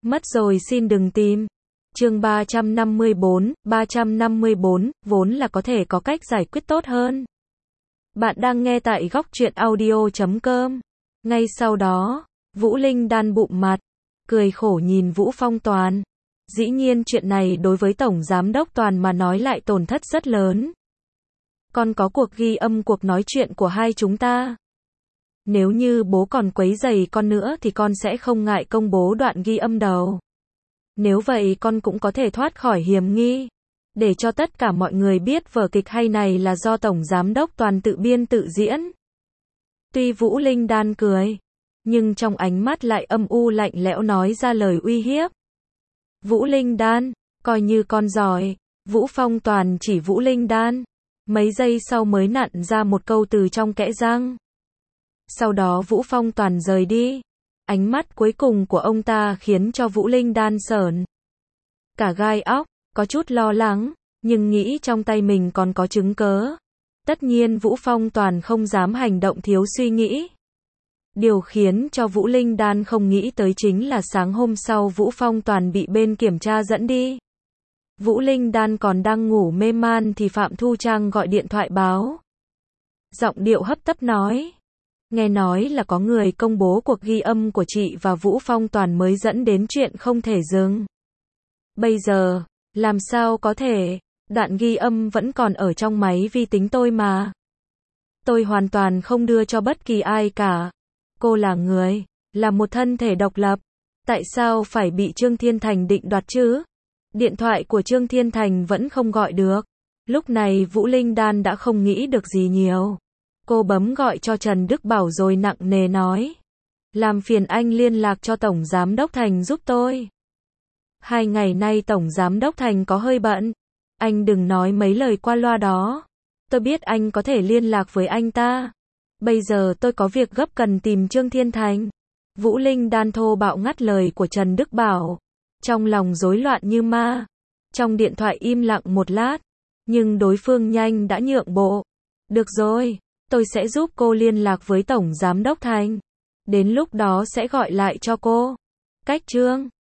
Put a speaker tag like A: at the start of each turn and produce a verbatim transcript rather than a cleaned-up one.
A: Mất rồi xin đừng tìm. Chương ba trăm năm mươi bốn, ba trăm năm mươi bốn, vốn là có thể có cách giải quyết tốt hơn. Bạn đang nghe tại góc truyện audio chấm com. Ngay sau đó, Vũ Linh đan bụm mặt, cười khổ nhìn Vũ Phong Toàn. Dĩ nhiên chuyện này đối với Tổng Giám đốc Toàn mà nói lại tổn thất rất lớn. Con có cuộc ghi âm cuộc nói chuyện của hai chúng ta. Nếu như bố còn quấy rầy con nữa thì con sẽ không ngại công bố đoạn ghi âm đầu. Nếu vậy con cũng có thể thoát khỏi hiểm nghi. Để cho tất cả mọi người biết vở kịch hay này là do Tổng Giám đốc Toàn tự biên tự diễn. Tuy Vũ Linh đan cười, nhưng trong ánh mắt lại âm u lạnh lẽo nói ra lời uy hiếp. Vũ Linh đan, coi như con giỏi. Vũ Phong Toàn chỉ Vũ Linh đan. Mấy giây sau mới nặn ra một câu từ trong kẽ răng. Sau đó Vũ Phong Toàn rời đi. Ánh mắt cuối cùng của ông ta khiến cho Vũ Linh đan sởn cả gai óc, có chút lo lắng, nhưng nghĩ trong tay mình còn có chứng cớ. Tất nhiên Vũ Phong Toàn không dám hành động thiếu suy nghĩ. Điều khiến cho Vũ Linh đan không nghĩ tới chính là sáng hôm sau Vũ Phong Toàn bị bên kiểm tra dẫn đi. Vũ Linh đan còn đang ngủ mê man thì Phạm Thu Trang gọi điện thoại báo. Giọng điệu hấp tấp nói. Nghe nói là có người công bố cuộc ghi âm của chị và Vũ Phong Toàn mới dẫn đến chuyện không thể dừng. Bây giờ, làm sao có thể, đoạn ghi âm vẫn còn ở trong máy vi tính tôi mà. Tôi hoàn toàn không đưa cho bất kỳ ai cả. Cô là người, là một thân thể độc lập. Tại sao phải bị Trương Thiên Thành định đoạt chứ? Điện thoại của Trương Thiên Thành vẫn không gọi được. Lúc này Vũ Linh đan đã không nghĩ được gì nhiều. Cô bấm gọi cho Trần Đức Bảo rồi nặng nề nói. Làm phiền anh liên lạc cho Tổng Giám đốc Thành giúp tôi. Hai ngày nay Tổng Giám đốc Thành có hơi bận. Anh đừng nói mấy lời qua loa đó. Tôi biết anh có thể liên lạc với anh ta. Bây giờ tôi có việc gấp cần tìm Trương Thiên Thành. Vũ Linh đan thô bạo ngắt lời của Trần Đức Bảo. Trong lòng rối loạn như ma. Trong điện thoại im lặng một lát. Nhưng đối phương nhanh đã nhượng bộ. Được rồi. Tôi sẽ giúp cô liên lạc với Tổng Giám đốc Thành. Đến lúc đó sẽ gọi lại cho cô. Cách Trương